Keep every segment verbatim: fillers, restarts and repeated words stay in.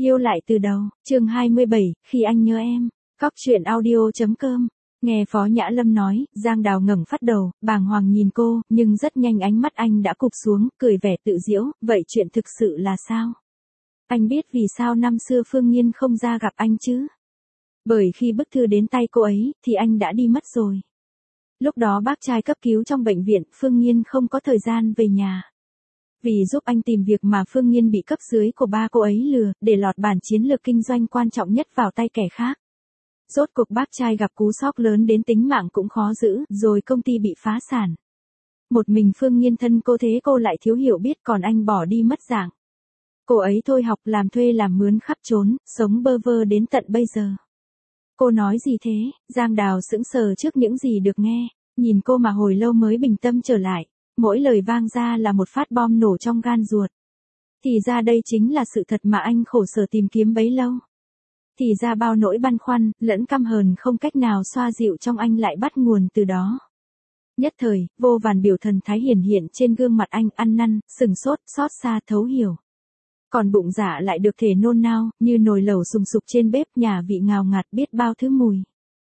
Yêu lại từ đầu, chương hai mươi bảy, khi anh nhớ em. Cóc truyện audio chấm com. Nghe Phó Nhã Lâm nói, Giang Đào ngẩng phát đầu, bàng hoàng nhìn cô, nhưng rất nhanh ánh mắt anh đã cụp xuống, cười vẻ tự giễu, vậy chuyện thực sự là sao? Anh biết vì sao năm xưa Phương Nhiên không ra gặp anh chứ? Bởi khi bức thư đến tay cô ấy, thì anh đã đi mất rồi. Lúc đó bác trai cấp cứu trong bệnh viện, Phương Nhiên không có thời gian về nhà. Vì giúp anh tìm việc mà Phương Nhiên bị cấp dưới của ba cô ấy lừa, để lọt bản chiến lược kinh doanh quan trọng nhất vào tay kẻ khác. Rốt cuộc bác trai gặp cú sốc lớn đến tính mạng cũng khó giữ, rồi công ty bị phá sản. Một mình Phương Nhiên thân cô thế cô lại thiếu hiểu biết, còn anh bỏ đi mất dạng. Cô ấy thôi học làm thuê làm mướn khắp trốn, sống bơ vơ đến tận bây giờ. Cô nói gì thế? Giang Đào sững sờ trước những gì được nghe, nhìn cô mà hồi lâu mới bình tâm trở lại. Mỗi lời vang ra là một phát bom nổ trong gan ruột. Thì ra đây chính là sự thật mà anh khổ sở tìm kiếm bấy lâu. Thì ra bao nỗi băn khoăn, lẫn căm hờn không cách nào xoa dịu trong anh lại bắt nguồn từ đó. Nhất thời, vô vàn biểu thần thái hiển hiện trên gương mặt anh, ăn năn, sừng sốt, xót xa, thấu hiểu. Còn bụng dạ lại được thể nôn nao, như nồi lẩu sùng sục trên bếp, nhà vị ngào ngạt biết bao thứ mùi.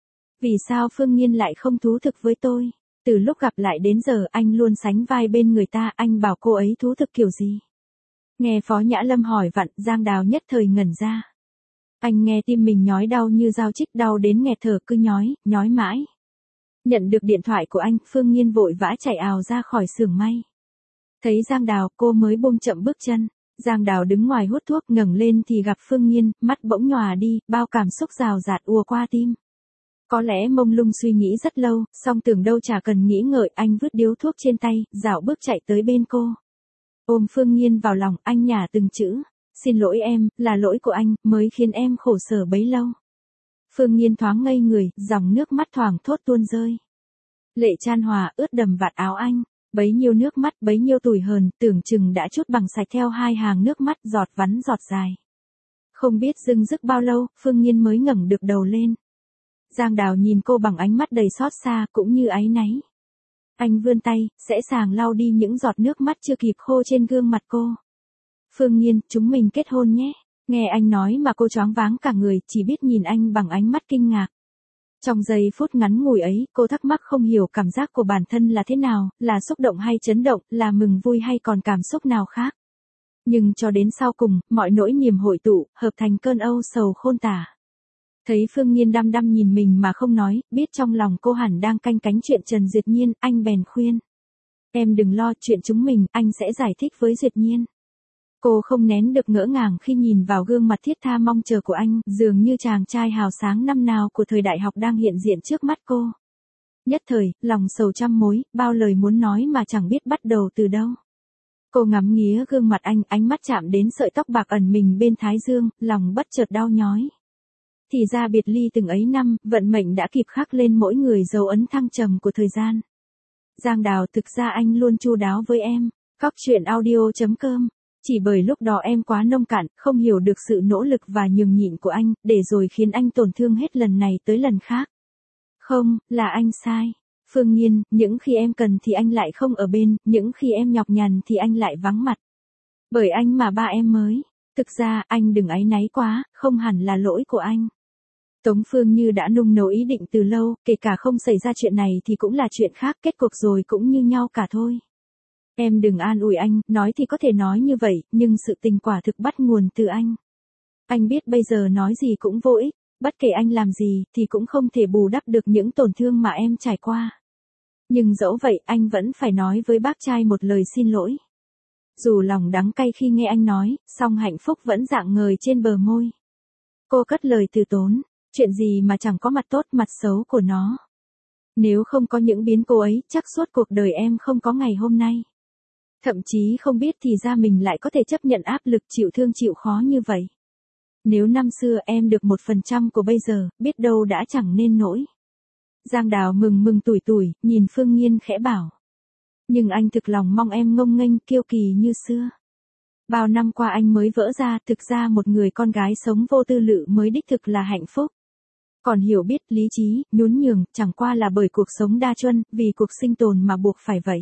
Vì sao Phương Nhiên lại không thú thực với tôi? Từ lúc gặp lại đến giờ anh luôn sánh vai bên người ta, anh bảo cô ấy thú thực kiểu gì? Nghe Phó Nhã Lâm hỏi vặn, Giang Đào nhất thời ngẩn ra. Anh nghe tim mình nhói đau như dao chích, đau đến nghẹt thở, cứ nhói, nhói mãi. Nhận được điện thoại của anh, Phương Nhiên vội vã chạy ào ra khỏi xưởng may. Thấy Giang Đào, cô mới buông chậm bước chân. Giang Đào đứng ngoài hút thuốc, ngẩng lên thì gặp Phương Nhiên, mắt bỗng nhòa đi, bao cảm xúc rào rạt ùa qua tim. Có lẽ mông lung suy nghĩ rất lâu, song tưởng đâu chả cần nghĩ ngợi, anh vứt điếu thuốc trên tay, dạo bước chạy tới bên cô. Ôm Phương Nhiên vào lòng, anh nhả từng chữ. Xin lỗi em, là lỗi của anh, mới khiến em khổ sở bấy lâu. Phương Nhiên thoáng ngây người, dòng nước mắt thoảng thốt tuôn rơi. Lệ chan hòa, ướt đầm vạt áo anh. Bấy nhiêu nước mắt, bấy nhiêu tủi hờn, tưởng chừng đã trút bằng sạch theo hai hàng nước mắt, giọt vắn giọt dài. Không biết dưng dứt bao lâu, Phương Nhiên mới ngẩng được đầu lên. Giang Đào nhìn cô bằng ánh mắt đầy xót xa, cũng như áy náy. Anh vươn tay, sẽ sàng lau đi những giọt nước mắt chưa kịp khô trên gương mặt cô. Phương Nhiên, chúng mình kết hôn nhé. Nghe anh nói mà cô choáng váng cả người, chỉ biết nhìn anh bằng ánh mắt kinh ngạc. Trong giây phút ngắn ngủi ấy, cô thắc mắc không hiểu cảm giác của bản thân là thế nào, là xúc động hay chấn động, là mừng vui hay còn cảm xúc nào khác. Nhưng cho đến sau cùng, mọi nỗi niềm hội tụ, hợp thành cơn âu sầu khôn tả. Thấy Phương Nhiên đăm đăm nhìn mình mà không nói, biết trong lòng cô hẳn đang canh cánh chuyện Trần Duyệt Nhiên, anh bèn khuyên. Em đừng lo, chuyện chúng mình, anh sẽ giải thích với Duyệt Nhiên. Cô không nén được ngỡ ngàng khi nhìn vào gương mặt thiết tha mong chờ của anh, dường như chàng trai hào sáng năm nào của thời đại học đang hiện diện trước mắt cô. Nhất thời, lòng sầu trăm mối, bao lời muốn nói mà chẳng biết bắt đầu từ đâu. Cô ngắm nghía gương mặt anh, ánh mắt chạm đến sợi tóc bạc ẩn mình bên thái dương, lòng bất chợt đau nhói. Thì ra biệt ly từng ấy năm, vận mệnh đã kịp khắc lên mỗi người dấu ấn thăng trầm của thời gian. Giang Đào, thực ra anh luôn chu đáo với em. Cóc truyện audio chấm com. Chỉ bởi lúc đó em quá nông cạn, không hiểu được sự nỗ lực và nhường nhịn của anh, để rồi khiến anh tổn thương hết lần này tới lần khác. Không, là anh sai. Phương Nhiên, những khi em cần thì anh lại không ở bên, những khi em nhọc nhằn thì anh lại vắng mặt. Bởi anh mà ba em mới. Thực ra, anh đừng áy náy quá, không hẳn là lỗi của anh. Tống Phương Như đã nung nấu ý định từ lâu, kể cả không xảy ra chuyện này thì cũng là chuyện khác, kết cục rồi cũng như nhau cả thôi. Em đừng an ủi anh, nói thì có thể nói như vậy, nhưng sự tình quả thực bắt nguồn từ anh. Anh biết bây giờ nói gì cũng vô ích, bất kể anh làm gì thì cũng không thể bù đắp được những tổn thương mà em trải qua. Nhưng dẫu vậy anh vẫn phải nói với bác trai một lời xin lỗi. Dù lòng đắng cay khi nghe anh nói, song hạnh phúc vẫn rạng ngời trên bờ môi. Cô cất lời từ tốn, chuyện gì mà chẳng có mặt tốt mặt xấu của nó. Nếu không có những biến cố ấy, chắc suốt cuộc đời em không có ngày hôm nay. Thậm chí không biết thì ra mình lại có thể chấp nhận áp lực chịu thương chịu khó như vậy. Nếu năm xưa em được một phần trăm của bây giờ, biết đâu đã chẳng nên nỗi. Giang Đào mừng mừng tủi tủi, nhìn Phương Nhiên khẽ bảo. Nhưng anh thực lòng mong em ngông nghênh kiêu kỳ như xưa. Bao năm qua anh mới vỡ ra, thực ra một người con gái sống vô tư lự mới đích thực là hạnh phúc. Còn hiểu biết, lý trí, nhún nhường, chẳng qua là bởi cuộc sống đa chuân, vì cuộc sinh tồn mà buộc phải vậy.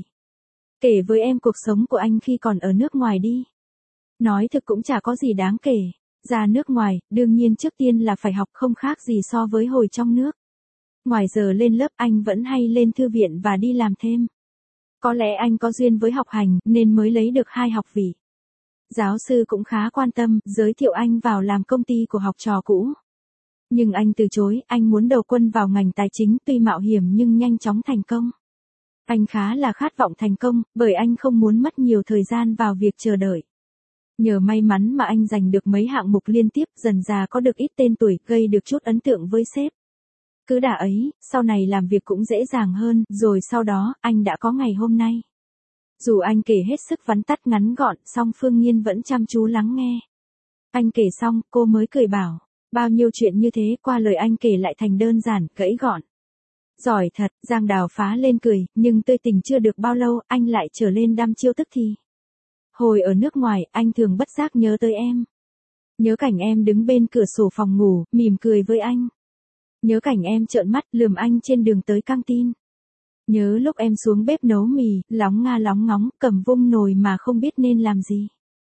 Kể với em cuộc sống của anh khi còn ở nước ngoài đi. Nói thực cũng chả có gì đáng kể. Ra nước ngoài, đương nhiên trước tiên là phải học, không khác gì so với hồi trong nước. Ngoài giờ lên lớp anh vẫn hay lên thư viện và đi làm thêm. Có lẽ anh có duyên với học hành nên mới lấy được hai học vị. Giáo sư cũng khá quan tâm, giới thiệu anh vào làm công ty của học trò cũ. Nhưng anh từ chối, anh muốn đầu quân vào ngành tài chính, tuy mạo hiểm nhưng nhanh chóng thành công. Anh khá là khát vọng thành công, bởi anh không muốn mất nhiều thời gian vào việc chờ đợi. Nhờ may mắn mà anh giành được mấy hạng mục liên tiếp, dần dà có được ít tên tuổi, gây được chút ấn tượng với sếp. Cứ đà ấy, sau này làm việc cũng dễ dàng hơn, rồi sau đó, anh đã có ngày hôm nay. Dù anh kể hết sức vắn tắt ngắn gọn, song Phương Nhiên vẫn chăm chú lắng nghe. Anh kể xong, cô mới cười bảo, bao nhiêu chuyện như thế qua lời anh kể lại thành đơn giản, gãy gọn. Giỏi thật, Giang Đào phá lên cười, nhưng tươi tình chưa được bao lâu, anh lại trở lên đăm chiêu tức thì. Hồi ở nước ngoài, anh thường bất giác nhớ tới em. Nhớ cảnh em đứng bên cửa sổ phòng ngủ, mỉm cười với anh. Nhớ cảnh em trợn mắt, lườm anh trên đường tới căng tin. Nhớ lúc em xuống bếp nấu mì, lóng nga lóng ngóng, cầm vung nồi mà không biết nên làm gì.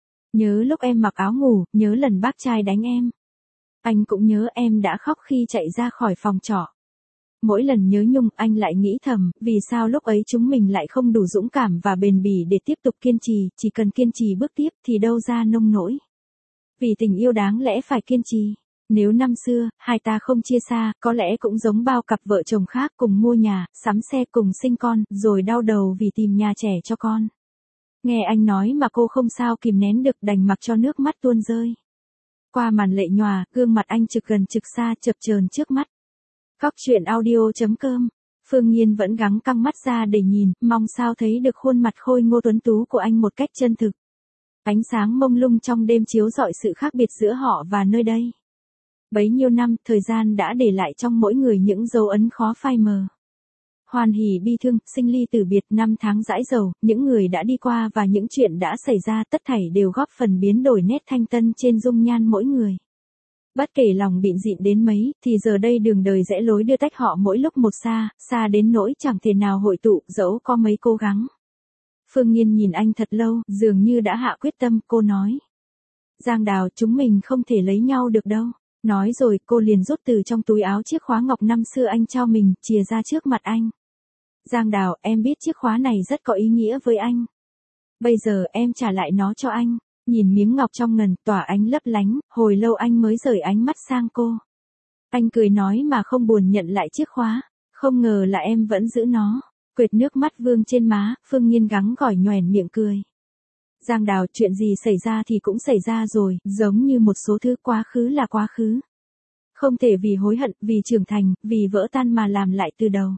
Nhớ lúc em mặc áo ngủ, nhớ lần bác trai đánh em. Anh cũng nhớ em đã khóc khi chạy ra khỏi phòng trọ. Mỗi lần nhớ nhung, anh lại nghĩ thầm, vì sao lúc ấy chúng mình lại không đủ dũng cảm và bền bỉ để tiếp tục kiên trì, chỉ cần kiên trì bước tiếp thì đâu ra nông nỗi. Vì tình yêu đáng lẽ phải kiên trì. Nếu năm xưa, hai ta không chia xa, có lẽ cũng giống bao cặp vợ chồng khác, cùng mua nhà, sắm xe, cùng sinh con, rồi đau đầu vì tìm nhà trẻ cho con. Nghe anh nói mà cô không sao kìm nén được, đành mặc cho nước mắt tuôn rơi. Qua màn lệ nhòa, gương mặt anh trực gần trực xa chập chờn trước mắt. Góc truyện audio chấm com. Phương Nhiên vẫn gắng căng mắt ra để nhìn, mong sao thấy được khuôn mặt khôi ngô tuấn tú của anh một cách chân thực. Ánh sáng mông lung trong đêm chiếu rọi sự khác biệt giữa họ và nơi đây. Bấy nhiêu năm, thời gian đã để lại trong mỗi người những dấu ấn khó phai mờ. Hoan hỉ bi thương, sinh ly tử biệt, năm tháng dãi dầu, những người đã đi qua và những chuyện đã xảy ra, tất thảy đều góp phần biến đổi nét thanh tân trên dung nhan mỗi người. Bất kể lòng bịn dịn đến mấy, thì giờ đây đường đời rẽ lối đưa tách họ mỗi lúc một xa, xa đến nỗi chẳng thể nào hội tụ, dẫu có mấy cố gắng. Phương Nhiên nhìn anh thật lâu, dường như đã hạ quyết tâm, cô nói. Giang Đào, chúng mình không thể lấy nhau được đâu. Nói rồi, cô liền rút từ trong túi áo chiếc khóa ngọc năm xưa anh trao mình, chìa ra trước mặt anh. Giang Đào, em biết chiếc khóa này rất có ý nghĩa với anh. Bây giờ em trả lại nó cho anh. Nhìn miếng ngọc trong ngần, tỏa ánh lấp lánh, hồi lâu anh mới rời ánh mắt sang cô. Anh cười nói mà không buồn nhận lại chiếc khóa. Không ngờ là em vẫn giữ nó. Quệt nước mắt vương trên má, Phương Nhiên gắng gỏi nhoẻn miệng cười. Giang Đào, chuyện gì xảy ra thì cũng xảy ra rồi, giống như một số thứ quá khứ là quá khứ. Không thể vì hối hận, vì trưởng thành, vì vỡ tan mà làm lại từ đầu.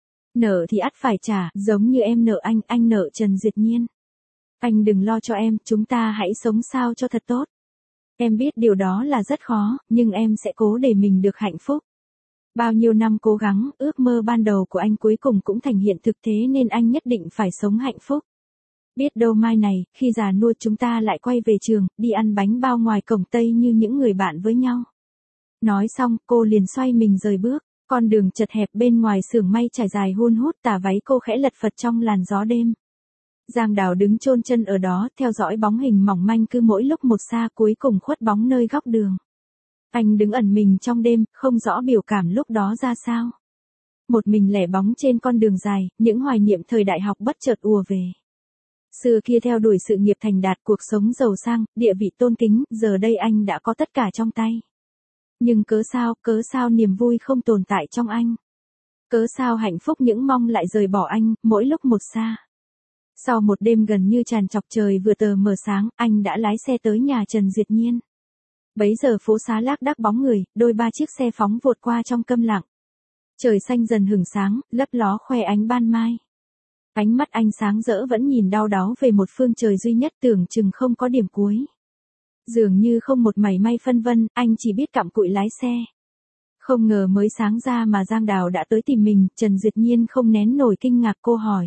Nợ thì ắt phải trả, giống như em nợ anh, anh nợ Trần Duyệt Nhiên. Anh đừng lo cho em, chúng ta hãy sống sao cho thật tốt. Em biết điều đó là rất khó, nhưng em sẽ cố để mình được hạnh phúc. Bao nhiêu năm cố gắng, ước mơ ban đầu của anh cuối cùng cũng thành hiện thực, thế nên anh nhất định phải sống hạnh phúc. Biết đâu mai này, khi già nua chúng ta lại quay về trường, đi ăn bánh bao ngoài cổng Tây như những người bạn với nhau. Nói xong, cô liền xoay mình rời bước, con đường chật hẹp bên ngoài xưởng may trải dài hun hút, tà váy cô khẽ lật phật trong làn gió đêm. Giang Đào đứng chôn chân ở đó, theo dõi bóng hình mỏng manh cứ mỗi lúc một xa, cuối cùng khuất bóng nơi góc đường. Anh đứng ẩn mình trong đêm, không rõ biểu cảm lúc đó ra sao. Một mình lẻ bóng trên con đường dài, những hoài niệm thời đại học bất chợt ùa về. Xưa kia theo đuổi sự nghiệp thành đạt, cuộc sống giàu sang, địa vị tôn kính, giờ đây anh đã có tất cả trong tay. Nhưng cớ sao, cớ sao niềm vui không tồn tại trong anh? Cớ sao hạnh phúc những mong lại rời bỏ anh, mỗi lúc một xa? Sau một đêm gần như tràn trọc trời vừa tờ mờ sáng, anh đã lái xe tới nhà Trần Duyệt Nhiên. Bấy giờ phố xá lác đác bóng người, đôi ba chiếc xe phóng vụt qua trong câm lặng. Trời xanh dần hửng sáng, lấp ló khoe ánh ban mai. Ánh mắt anh sáng rỡ vẫn nhìn đau đáu về một phương trời duy nhất, tưởng chừng không có điểm cuối. Dường như không một mảy may phân vân, anh chỉ biết cặm cụi lái xe. Không ngờ mới sáng ra mà Giang Đào đã tới tìm mình, Trần Duyệt Nhiên không nén nổi kinh ngạc, cô hỏi.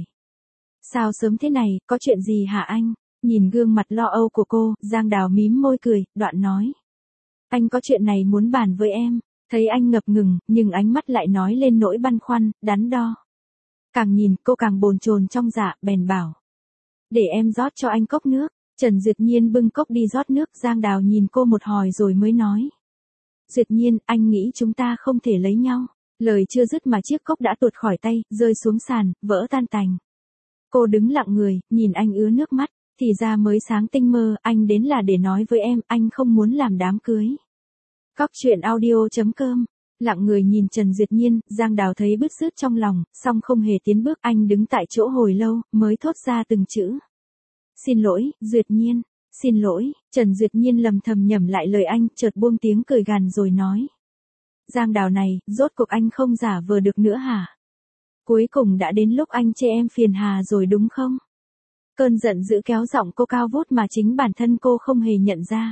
Sao sớm thế này, có chuyện gì hả anh? Nhìn gương mặt lo âu của cô, Giang Đào mím môi cười, đoạn nói. Anh có chuyện này muốn bàn với em. Thấy anh ngập ngừng, nhưng ánh mắt lại nói lên nỗi băn khoăn, đắn đo. Càng nhìn, cô càng bồn chồn trong dạ, bèn bảo. Để em rót cho anh cốc nước. Trần Duyệt Nhiên bưng cốc đi rót nước, Giang Đào nhìn cô một hồi rồi mới nói. Duyệt Nhiên, anh nghĩ chúng ta không thể lấy nhau. Lời chưa dứt mà chiếc cốc đã tuột khỏi tay, rơi xuống sàn, vỡ tan tành. Cô đứng lặng người, nhìn anh ứa nước mắt, thì ra mới sáng tinh mơ, anh đến là để nói với em, anh không muốn làm đám cưới. Cóc truyện audio chấm com. Lặng người nhìn Trần Duyệt Nhiên, Giang Đào thấy bứt rứt trong lòng, song không hề tiến bước, anh đứng tại chỗ hồi lâu, mới thốt ra từng chữ. Xin lỗi, Duyệt Nhiên, xin lỗi. Trần Duyệt Nhiên lầm thầm nhẩm lại lời anh, chợt buông tiếng cười gằn rồi nói. Giang Đào này, rốt cuộc anh không giả vờ được nữa hả? Cuối cùng đã đến lúc anh chê em phiền hà rồi đúng không? Cơn giận dữ kéo giọng cô cao vút mà chính bản thân cô không hề nhận ra.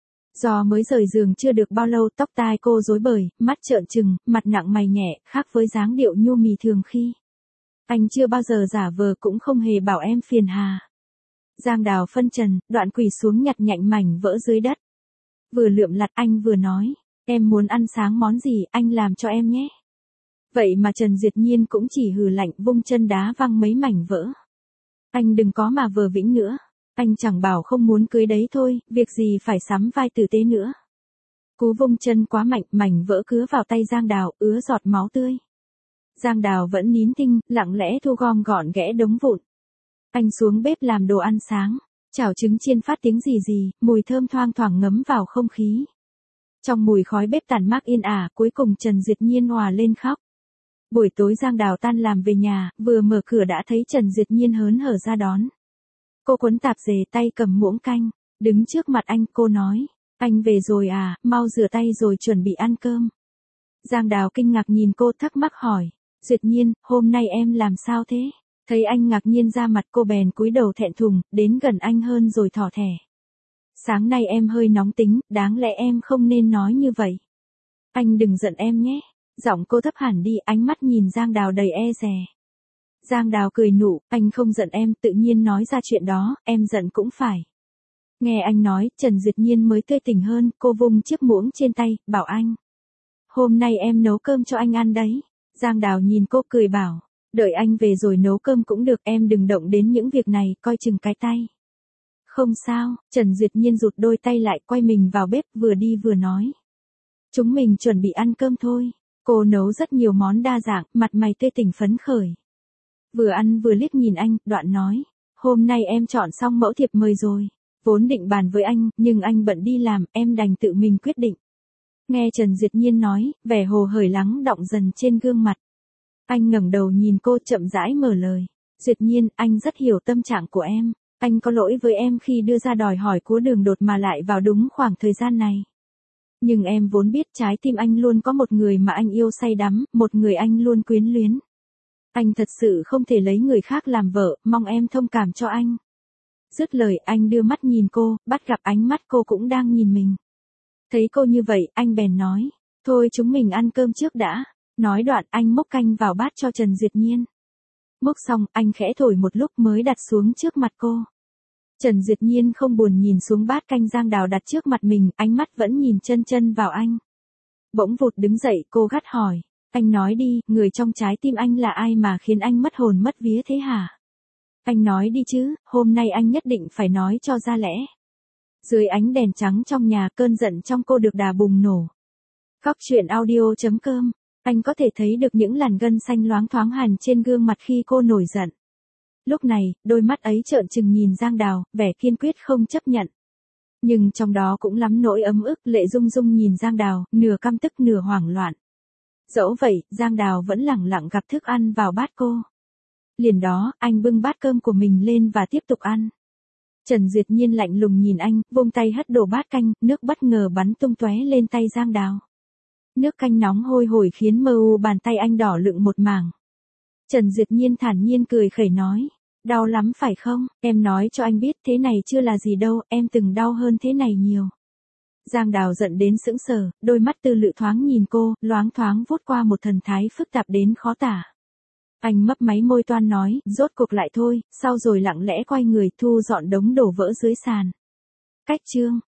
Do mới rời giường chưa được bao lâu, tóc tai cô rối bời, mắt trợn trừng, mặt nặng mày nhẹ, khác với dáng điệu nhu mì thường khi. Anh chưa bao giờ giả vờ, cũng không hề bảo em phiền hà. Giang Đào phân trần, đoạn quỳ xuống nhặt nhạnh mảnh vỡ dưới đất. Vừa lượm lặt anh vừa nói, em muốn ăn sáng món gì, anh làm cho em nhé. Vậy mà Trần Duyệt Nhiên cũng chỉ hừ lạnh, vung chân đá văng mấy mảnh vỡ. Anh đừng có mà vờ vĩnh nữa. Anh chẳng bảo không muốn cưới đấy thôi, việc gì phải sắm vai tử tế nữa. Cú vung chân quá mạnh, mảnh vỡ cứa vào tay Giang Đào, ứa giọt máu tươi. Giang Đào vẫn nín thinh, lặng lẽ thu gom gọn ghẽ đống vụn. Anh xuống bếp làm đồ ăn sáng. Chảo trứng chiên phát tiếng rì rì, mùi thơm thoang thoảng ngấm vào không khí. Trong mùi khói bếp tàn mát yên ả, cuối cùng Trần Duyệt Nhiên òa lên khóc. Buổi tối Giang Đào tan làm về nhà, vừa mở cửa đã thấy Trần Duyệt Nhiên hớn hở ra đón. Cô quấn tạp dề, tay cầm muỗng canh, đứng trước mặt anh, cô nói, anh về rồi à, mau rửa tay rồi chuẩn bị ăn cơm. Giang Đào kinh ngạc nhìn cô, thắc mắc hỏi, Duyệt Nhiên, hôm nay em làm sao thế? Thấy anh ngạc nhiên ra mặt, cô bèn cúi đầu thẹn thùng, đến gần anh hơn rồi thỏ thẻ. Sáng nay em hơi nóng tính, đáng lẽ em không nên nói như vậy. Anh đừng giận em nhé. Giọng cô thấp hẳn đi, ánh mắt nhìn Giang Đào đầy e dè. Giang Đào cười nụ, anh không giận em, tự nhiên nói ra chuyện đó, em giận cũng phải. Nghe anh nói, Trần Duyệt Nhiên mới tươi tỉnh hơn, cô vung chiếc muỗng trên tay, bảo anh. Hôm nay em nấu cơm cho anh ăn đấy. Giang Đào nhìn cô cười bảo, đợi anh về rồi nấu cơm cũng được, em đừng động đến những việc này, coi chừng cái tay. Không sao, Trần Duyệt Nhiên rụt đôi tay lại, quay mình vào bếp, vừa đi vừa nói. Chúng mình chuẩn bị ăn cơm thôi. Cô nấu rất nhiều món đa dạng, mặt mày tươi tỉnh phấn khởi. Vừa ăn vừa liếc nhìn anh, đoạn nói, hôm nay em chọn xong mẫu thiệp mời rồi. Vốn định bàn với anh, nhưng anh bận đi làm, em đành tự mình quyết định. Nghe Trần Duyệt Nhiên nói, vẻ hồ hởi lắng đọng dần trên gương mặt. Anh ngẩng đầu nhìn cô, chậm rãi mở lời. Duyệt Nhiên, anh rất hiểu tâm trạng của em. Anh có lỗi với em khi đưa ra đòi hỏi cua đường đột mà lại vào đúng khoảng thời gian này. Nhưng em vốn biết trái tim anh luôn có một người mà anh yêu say đắm, một người anh luôn quyến luyến. Anh thật sự không thể lấy người khác làm vợ, mong em thông cảm cho anh. Dứt lời, anh đưa mắt nhìn cô, bắt gặp ánh mắt cô cũng đang nhìn mình. Thấy cô như vậy, anh bèn nói, thôi chúng mình ăn cơm trước đã. Nói đoạn, anh múc canh vào bát cho Trần Duyệt Nhiên. Múc xong, anh khẽ thổi một lúc mới đặt xuống trước mặt cô. Trần Duyệt Nhiên không buồn nhìn xuống bát canh Giang Đào đặt trước mặt mình, ánh mắt vẫn nhìn chân chân vào anh. Bỗng vụt đứng dậy, cô gắt hỏi, anh nói đi, người trong trái tim anh là ai mà khiến anh mất hồn mất vía thế hả? Anh nói đi chứ, hôm nay anh nhất định phải nói cho ra lẽ. Dưới ánh đèn trắng trong nhà, cơn giận trong cô được đà bùng nổ. Cóc truyện audio chấm com, anh có thể thấy được những làn gân xanh loáng thoáng hằn trên gương mặt khi cô nổi giận. Lúc này, đôi mắt ấy trợn trừng nhìn Giang Đào, vẻ kiên quyết không chấp nhận. Nhưng trong đó cũng lắm nỗi ấm ức, Lệ Dung Dung nhìn Giang Đào, nửa căm tức nửa hoảng loạn. Dẫu vậy, Giang Đào vẫn lẳng lặng gắp thức ăn vào bát cô. Liền đó, anh bưng bát cơm của mình lên và tiếp tục ăn. Trần Duyệt Nhiên lạnh lùng nhìn anh, vung tay hất đổ bát canh, nước bất ngờ bắn tung tóe lên tay Giang Đào. Nước canh nóng hôi hổi khiến mờ u bàn tay anh đỏ lựng một mảng. Trần Duyệt Nhiên thản nhiên cười khẩy nói, đau lắm phải không, em nói cho anh biết thế này chưa là gì đâu, em từng đau hơn thế này nhiều. Giang Đào giận đến sững sờ, đôi mắt tư lự thoáng nhìn cô, loáng thoáng vút qua một thần thái phức tạp đến khó tả. Anh mấp máy môi toan nói, rốt cuộc lại thôi, sau rồi lặng lẽ quay người thu dọn đống đổ vỡ dưới sàn. Cách chương